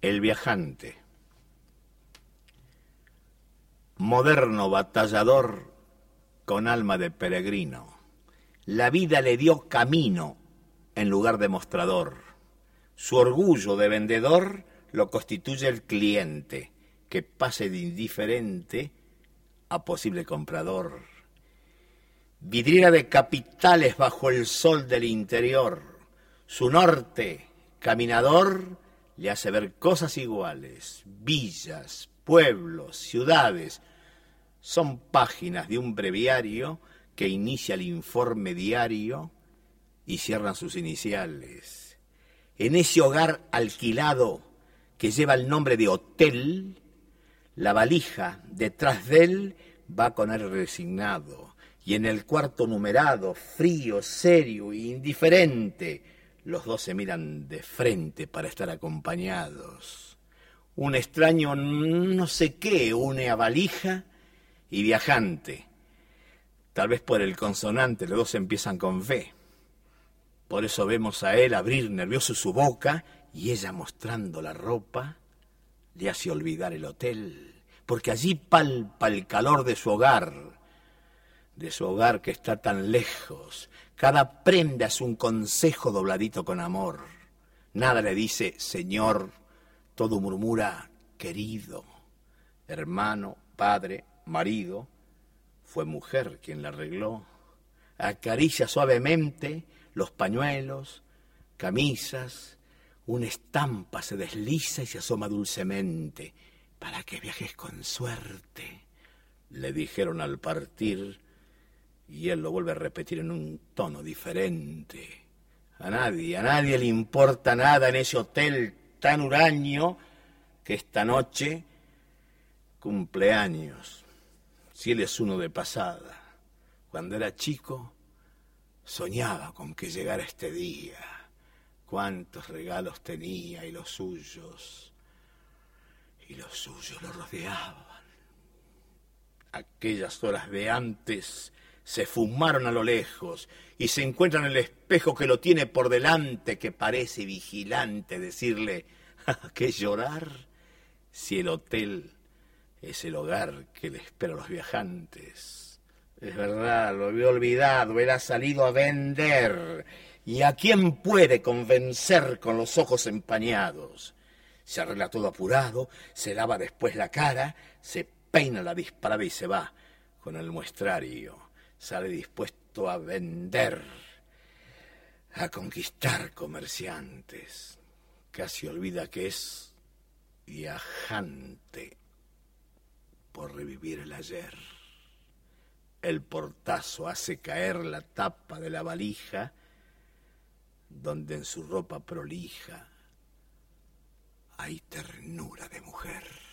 El viajante. Moderno batallador con alma de peregrino. La vida le dio camino en lugar de mostrador. Su orgullo de vendedor lo constituye el cliente, que pase de indiferente a posible comprador. Vidriera de capitales bajo el sol del interior. Su norte, caminador, le hace ver cosas iguales. Villas, pueblos, ciudades. Son páginas de un breviario que inicia el informe diario y cierran sus iniciales. En ese hogar alquilado que lleva el nombre de hotel, la valija detrás de él va con él resignado. Y en el cuarto numerado, frío, serio e indiferente, los dos se miran de frente para estar acompañados. Un extraño no sé qué une a valija y viajante. Tal vez por el consonante los dos empiezan con V. Por eso vemos a él abrir nervioso su boca y ella, mostrando la ropa, le hace olvidar el hotel, porque allí palpa el calor de su hogar que está tan lejos. Cada prenda es un consejo dobladito con amor. Nada le dice señor, todo murmura querido. Hermano, padre, marido, fue mujer quien la arregló. Acaricia suavemente los pañuelos, camisas, una estampa se desliza y se asoma dulcemente. Para que viajes con suerte, le dijeron al partir, y él lo vuelve a repetir en un tono diferente. A nadie le importa nada en ese hotel tan huraño que esta noche cumple años. Si él es uno de pasada, cuando era chico soñaba con que llegara este día. Cuántos regalos tenía y los suyos lo rodeaban. Aquellas horas de antes se fumaron a lo lejos y se encuentran en el espejo que lo tiene por delante, que parece vigilante decirle, ¿qué llorar? Si el hotel es el hogar que le espera a los viajantes. Es verdad, lo había olvidado, él ha salido a vender. ¿Y a quién puede convencer con los ojos empañados? Se arregla todo apurado, se lava después la cara, se peina la disparada y se va con el muestrario. Sale dispuesto a vender, a conquistar comerciantes. Casi olvida que es viajante por revivir el ayer. El portazo hace caer la tapa de la valija, donde en su ropa prolija hay ternura de mujer.